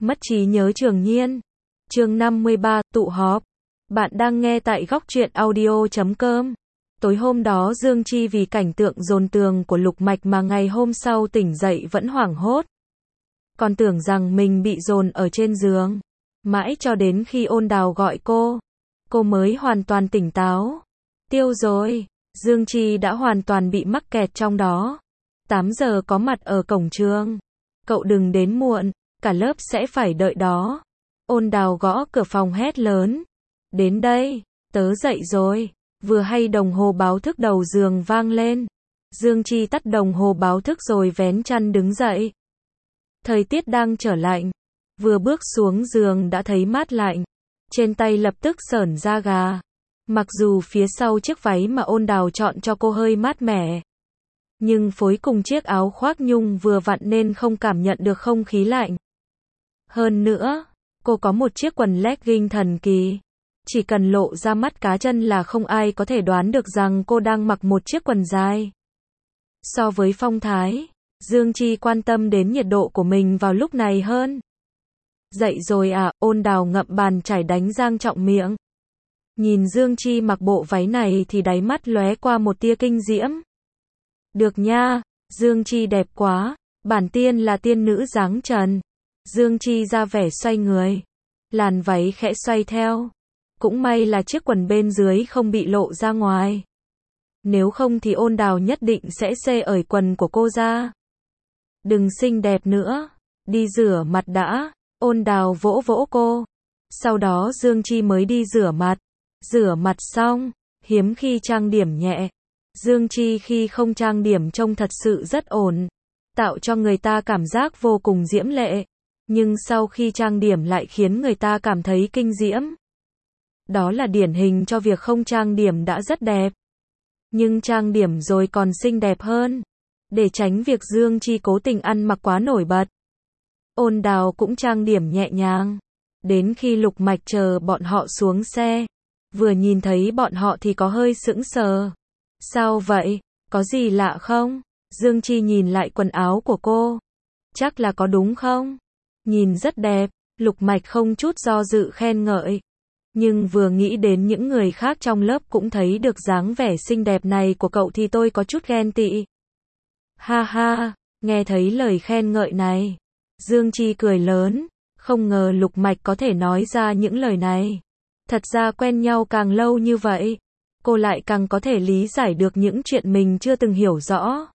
Mất trí nhớ Trường Nhiên. Chương 53, tụ họp. Bạn đang nghe tại góc truyện audio.com. Tối hôm đó Dương Chi vì cảnh tượng dồn tường của Lục Mạch mà ngày hôm sau tỉnh dậy vẫn hoảng hốt. Còn tưởng rằng mình bị dồn ở trên giường. Mãi cho đến khi Ôn Đào gọi cô mới hoàn toàn tỉnh táo. Tiêu rồi, Dương Chi đã hoàn toàn bị mắc kẹt trong đó. 8 giờ có mặt ở cổng trường. Cậu đừng đến muộn, cả lớp sẽ phải đợi đó. Ôn Đào gõ cửa phòng hét lớn. Đến đây, tớ dậy rồi. Vừa hay đồng hồ báo thức đầu giường vang lên. Dương Chi tắt đồng hồ báo thức rồi vén chăn đứng dậy. Thời tiết đang trở lạnh. Vừa bước xuống giường đã thấy mát lạnh. Trên tay lập tức sởn da gà. Mặc dù phía sau chiếc váy mà Ôn Đào chọn cho cô hơi mát mẻ, nhưng phối cùng chiếc áo khoác nhung vừa vặn nên không cảm nhận được không khí lạnh. Hơn nữa, cô có một chiếc quần legging thần kỳ. Chỉ cần lộ ra mắt cá chân là không ai có thể đoán được rằng cô đang mặc một chiếc quần dài. So với phong thái, Dương Chi quan tâm đến nhiệt độ của mình vào lúc này hơn. Dậy rồi à? Ôn Đào ngậm bàn chải đánh răng trọng miệng. Nhìn Dương Chi mặc bộ váy này thì đáy mắt lóe qua một tia kinh diễm. Được nha, Dương Chi đẹp quá, bản tiên là tiên nữ dáng trần. Dương Chi ra vẻ xoay người. Làn váy khẽ xoay theo. Cũng may là chiếc quần bên dưới không bị lộ ra ngoài. Nếu không thì Ôn Đào nhất định sẽ xê ởi quần của cô ra. Đừng xinh đẹp nữa, đi rửa mặt đã. Ôn Đào vỗ vỗ cô. Sau đó Dương Chi mới đi rửa mặt. Rửa mặt xong, hiếm khi trang điểm nhẹ. Dương Chi khi không trang điểm trông thật sự rất ổn, tạo cho người ta cảm giác vô cùng diễm lệ. Nhưng sau khi trang điểm lại khiến người ta cảm thấy kinh diễm. Đó là điển hình cho việc không trang điểm đã rất đẹp, nhưng trang điểm rồi còn xinh đẹp hơn. Để tránh việc Dương Chi cố tình ăn mặc quá nổi bật, Ôn Đào cũng trang điểm nhẹ nhàng. Đến khi Lục Mạch chờ bọn họ xuống xe, vừa nhìn thấy bọn họ thì có hơi sững sờ. Sao vậy? Có gì lạ không? Dương Chi nhìn lại quần áo của cô. Chắc là có đúng không? Nhìn rất đẹp. Lục Mạch không chút do dự khen ngợi. Nhưng vừa nghĩ đến những người khác trong lớp cũng thấy được dáng vẻ xinh đẹp này của cậu thì tôi có chút ghen tị. Ha ha, nghe thấy lời khen ngợi này, Dương Chi cười lớn. Không ngờ Lục Mạch có thể nói ra những lời này. Thật ra quen nhau càng lâu như vậy, cô lại càng có thể lý giải được những chuyện mình chưa từng hiểu rõ.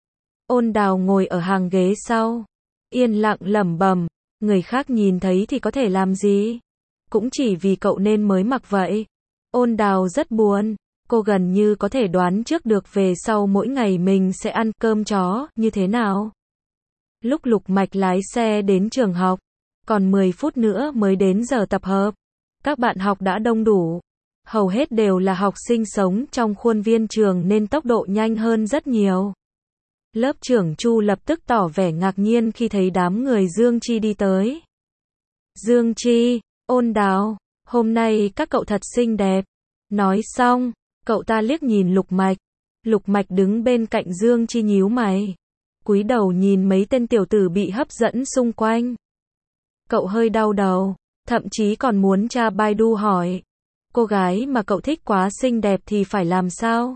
Ôn Đào ngồi ở hàng ghế sau, yên lặng lẩm bẩm, người khác nhìn thấy thì có thể làm gì? Cũng chỉ vì cậu nên mới mặc vậy. Ôn Đào rất buồn, cô gần như có thể đoán trước được về sau mỗi ngày mình sẽ ăn cơm chó như thế nào. Lúc Lục Mạch lái xe đến trường học, còn 10 phút nữa mới đến giờ tập hợp. Các bạn học đã đông đủ. Hầu hết đều là học sinh sống trong khuôn viên trường nên tốc độ nhanh hơn rất nhiều. Lớp trưởng Chu lập tức tỏ vẻ ngạc nhiên khi thấy đám người Dương Chi đi tới. Dương Chi, Ôn Đào, hôm nay các cậu thật xinh đẹp. Nói xong, cậu ta liếc nhìn Lục Mạch. Lục Mạch đứng bên cạnh Dương Chi nhíu mày, cúi đầu nhìn mấy tên tiểu tử bị hấp dẫn xung quanh. Cậu hơi đau đầu, thậm chí còn muốn tra Baidu hỏi, cô gái mà cậu thích quá xinh đẹp thì phải làm sao?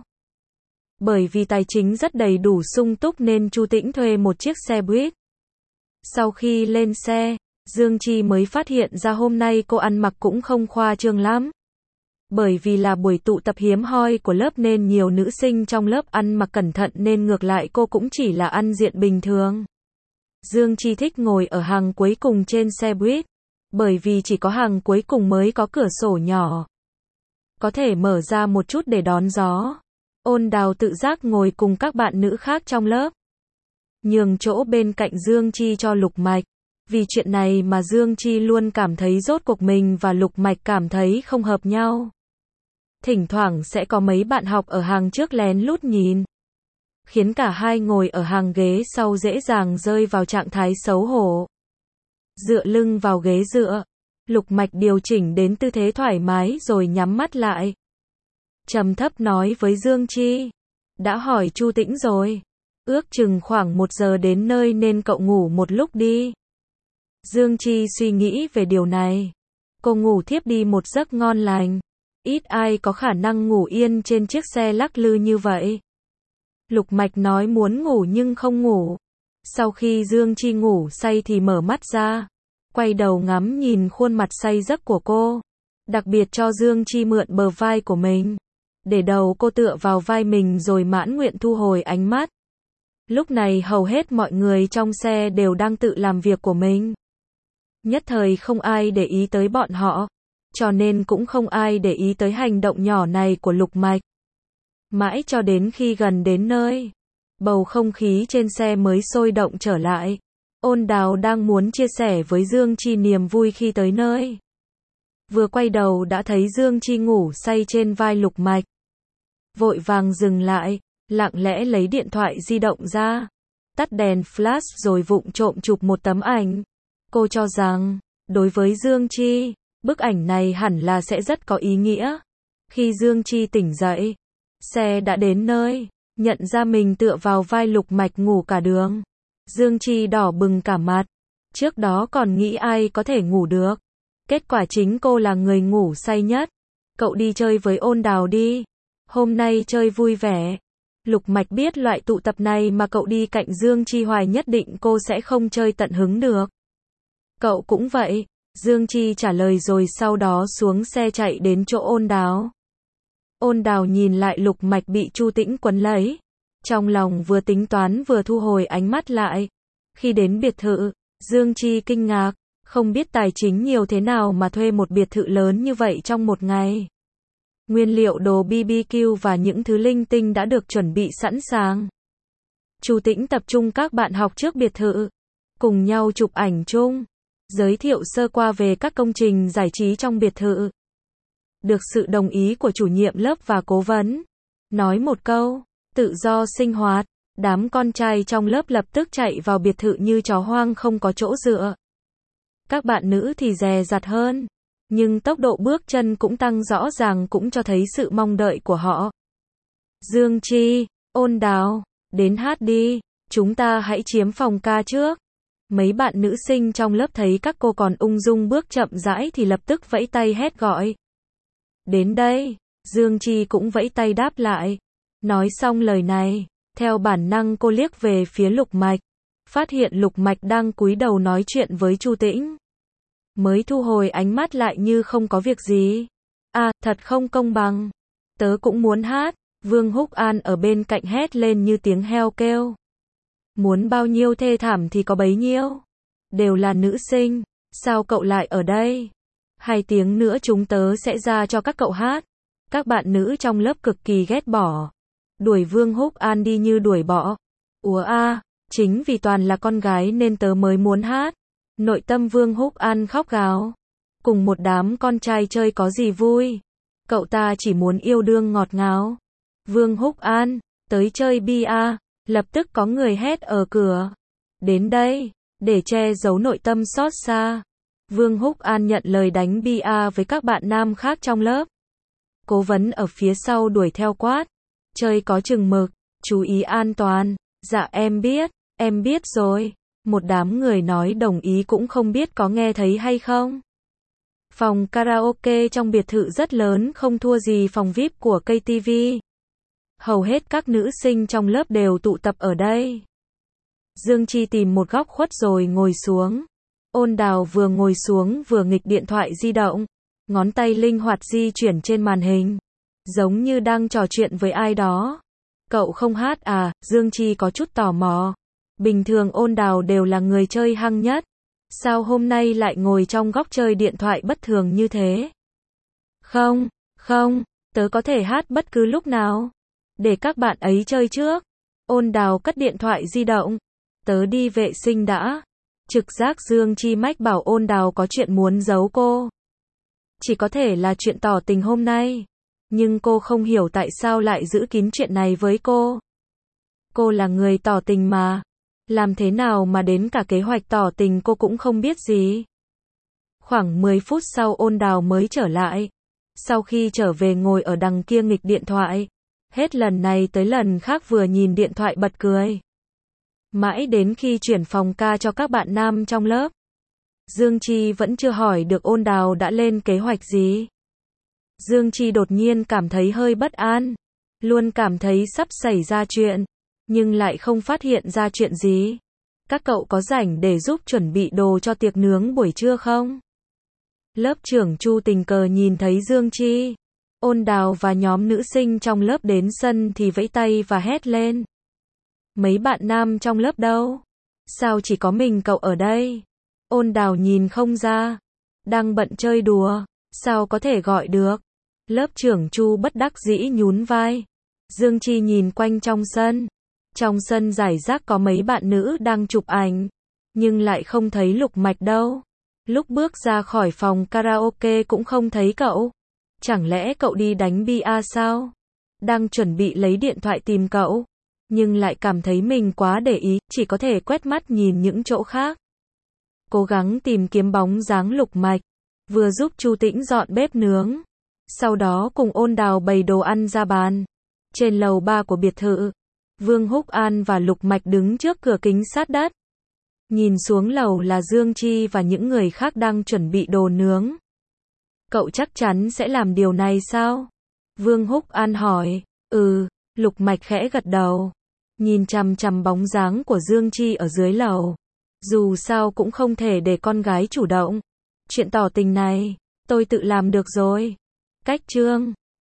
Bởi vì tài chính rất đầy đủ sung túc nên Chu Tĩnh thuê một chiếc xe buýt. Sau khi lên xe, Dương Chi mới phát hiện ra hôm nay cô ăn mặc cũng không khoa trương lắm. Bởi vì là buổi tụ tập hiếm hoi của lớp nên nhiều nữ sinh trong lớp ăn mặc cẩn thận nên ngược lại cô cũng chỉ là ăn diện bình thường. Dương Chi thích ngồi ở hàng cuối cùng trên xe buýt, bởi vì chỉ có hàng cuối cùng mới có cửa sổ nhỏ, có thể mở ra một chút để đón gió. Ôn Đào tự giác ngồi cùng các bạn nữ khác trong lớp, nhường chỗ bên cạnh Dương Chi cho Lục Mạch. Vì chuyện này mà Dương Chi luôn cảm thấy rốt cuộc mình và Lục Mạch cảm thấy không hợp nhau. Thỉnh thoảng sẽ có mấy bạn học ở hàng trước lén lút nhìn, khiến cả hai ngồi ở hàng ghế sau dễ dàng rơi vào trạng thái xấu hổ. Dựa lưng vào ghế dựa, Lục Mạch điều chỉnh đến tư thế thoải mái rồi nhắm mắt lại. Trầm thấp nói với Dương Chi, đã hỏi Chu Tĩnh rồi, ước chừng khoảng 1 giờ đến nơi nên cậu ngủ một lúc đi. Dương Chi suy nghĩ về điều này. Cô ngủ thiếp đi một giấc ngon lành. Ít ai có khả năng ngủ yên trên chiếc xe lắc lư như vậy. Lục Mạch nói muốn ngủ nhưng không ngủ. Sau khi Dương Chi ngủ say thì mở mắt ra, quay đầu ngắm nhìn khuôn mặt say giấc của cô. Đặc biệt cho Dương Chi mượn bờ vai của mình. Để đầu cô tựa vào vai mình rồi mãn nguyện thu hồi ánh mắt. Lúc này hầu hết mọi người trong xe đều đang tự làm việc của mình. Nhất thời không ai để ý tới bọn họ, cho nên cũng không ai để ý tới hành động nhỏ này của Lục Mạch. Mãi cho đến khi gần đến nơi, bầu không khí trên xe mới sôi động trở lại. Ôn Đào đang muốn chia sẻ với Dương Chi niềm vui khi tới nơi. Vừa quay đầu đã thấy Dương Chi ngủ say trên vai Lục Mạch. Vội vàng dừng lại, lặng lẽ lấy điện thoại di động ra, tắt đèn flash rồi vụng trộm chụp một tấm ảnh. Cô cho rằng, đối với Dương Chi, bức ảnh này hẳn là sẽ rất có ý nghĩa. Khi Dương Chi tỉnh dậy, xe đã đến nơi, nhận ra mình tựa vào vai Lục Mạch ngủ cả đường. Dương Chi đỏ bừng cả mặt, trước đó còn nghĩ ai có thể ngủ được. Kết quả chính cô là người ngủ say nhất. Cậu đi chơi với Ôn Đào đi. Hôm nay chơi vui vẻ. Lục Mạch biết loại tụ tập này mà cậu đi cạnh Dương Chi hoài nhất định cô sẽ không chơi tận hứng được. Cậu cũng vậy. Dương Chi trả lời rồi sau đó xuống xe chạy đến chỗ Ôn Đào. Ôn Đào nhìn lại Lục Mạch bị Chu Tĩnh quấn lấy. Trong lòng vừa tính toán vừa thu hồi ánh mắt lại. Khi đến biệt thự, Dương Chi kinh ngạc, không biết tài chính nhiều thế nào mà thuê một biệt thự lớn như vậy trong một ngày. Nguyên liệu đồ BBQ và những thứ linh tinh đã được chuẩn bị sẵn sàng. Chu Tĩnh tập trung các bạn học trước biệt thự, cùng nhau chụp ảnh chung, giới thiệu sơ qua về các công trình giải trí trong biệt thự. Được sự đồng ý của chủ nhiệm lớp và cố vấn. Nói một câu, tự do sinh hoạt, đám con trai trong lớp lập tức chạy vào biệt thự như chó hoang không có chỗ dựa. Các bạn nữ thì dè dặt hơn, nhưng tốc độ bước chân cũng tăng rõ ràng cũng cho thấy sự mong đợi của họ. Dương Chi, Ôn Đào, đến hát đi, chúng ta hãy chiếm phòng ca trước. Mấy bạn nữ sinh trong lớp thấy các cô còn ung dung bước chậm rãi thì lập tức vẫy tay hét gọi. Đến đây, Dương Chi cũng vẫy tay đáp lại. Nói xong lời này, theo bản năng cô liếc về phía Lục Mạch, phát hiện Lục Mạch đang cúi đầu nói chuyện với Chu Tĩnh. Mới thu hồi ánh mắt lại như không có việc gì. À, thật không công bằng. Tớ cũng muốn hát. Vương Húc An ở bên cạnh hét lên như tiếng heo kêu. Muốn bao nhiêu thê thảm thì có bấy nhiêu. Đều là nữ sinh, sao cậu lại ở đây? 2 tiếng nữa chúng tớ sẽ ra cho các cậu hát. Các bạn nữ trong lớp cực kỳ ghét bỏ. Đuổi Vương Húc An đi như đuổi bọ. Ủa a, chính vì toàn là con gái nên tớ mới muốn hát. Nội tâm Vương Húc An khóc gào. Cùng một đám con trai chơi có gì vui. Cậu ta chỉ muốn yêu đương ngọt ngào. Vương Húc An, tới chơi bia. Lập tức có người hét ở cửa. Đến đây, để che giấu nội tâm xót xa. Vương Húc An nhận lời đánh bia với các bạn nam khác trong lớp. Cố vấn ở phía sau đuổi theo quát. Chơi có chừng mực, chú ý an toàn. Dạ em biết rồi. Một đám người nói đồng ý cũng không biết có nghe thấy hay không. Phòng karaoke trong biệt thự rất lớn không thua gì phòng VIP của KTV. Hầu hết các nữ sinh trong lớp đều tụ tập ở đây. Dương Chi tìm một góc khuất rồi ngồi xuống. Ôn Đào vừa ngồi xuống vừa nghịch điện thoại di động. Ngón tay linh hoạt di chuyển trên màn hình. Giống như đang trò chuyện với ai đó. Cậu không hát à? Dương Chi có chút tò mò. Bình thường Ôn Đào đều là người chơi hăng nhất. Sao hôm nay lại ngồi trong góc chơi điện thoại bất thường như thế? Không, tớ có thể hát bất cứ lúc nào. Để các bạn ấy chơi trước. Ôn Đào cất điện thoại di động. Tớ đi vệ sinh đã. Trực giác Dương Chi mách bảo Ôn Đào có chuyện muốn giấu cô. Chỉ có thể là chuyện tỏ tình hôm nay. Nhưng cô không hiểu tại sao lại giữ kín chuyện này với cô. Cô là người tỏ tình mà. Làm thế nào mà đến cả kế hoạch tỏ tình cô cũng không biết gì. Khoảng 10 phút sau Ôn Đào mới trở lại. Sau khi trở về ngồi ở đằng kia nghịch điện thoại. Hết lần này tới lần khác vừa nhìn điện thoại bật cười. Mãi đến khi chuyển phòng ca cho các bạn nam trong lớp. Dương Chi vẫn chưa hỏi được Ôn Đào đã lên kế hoạch gì. Dương Chi đột nhiên cảm thấy hơi bất an, luôn cảm thấy sắp xảy ra chuyện, nhưng lại không phát hiện ra chuyện gì. Các cậu có rảnh để giúp chuẩn bị đồ cho tiệc nướng buổi trưa không? Lớp trưởng Chu tình cờ nhìn thấy Dương Chi, Ôn Đào và nhóm nữ sinh trong lớp đến sân thì vẫy tay và hét lên. Mấy bạn nam trong lớp đâu? Sao chỉ có mình cậu ở đây? Ôn Đào nhìn không ra, đang bận chơi đùa, sao có thể gọi được? Lớp trưởng Chu bất đắc dĩ nhún vai. Dương Chi nhìn quanh trong sân rải rác có mấy bạn nữ đang chụp ảnh, nhưng lại không thấy Lục Mạch đâu. Lúc bước ra khỏi phòng karaoke cũng không thấy cậu. Chẳng lẽ cậu đi đánh bia sao? Đang chuẩn bị lấy điện thoại tìm cậu, nhưng lại cảm thấy mình quá để ý, chỉ có thể quét mắt nhìn những chỗ khác. Cố gắng tìm kiếm bóng dáng Lục Mạch, vừa giúp Chu Tĩnh dọn bếp nướng, sau đó cùng Ôn Đào bày đồ ăn ra bàn. Trên lầu 3 của biệt thự, Vương Húc An và Lục Mạch đứng trước cửa kính sát đất. Nhìn xuống lầu là Dương Chi và những người khác đang chuẩn bị đồ nướng. Cậu chắc chắn sẽ làm điều này sao? Vương Húc An hỏi. Lục Mạch khẽ gật đầu, nhìn chằm chằm bóng dáng của Dương Chi ở dưới lầu. Dù sao cũng không thể để con gái chủ động. Chuyện tỏ tình này, tôi tự làm được rồi. Cách chương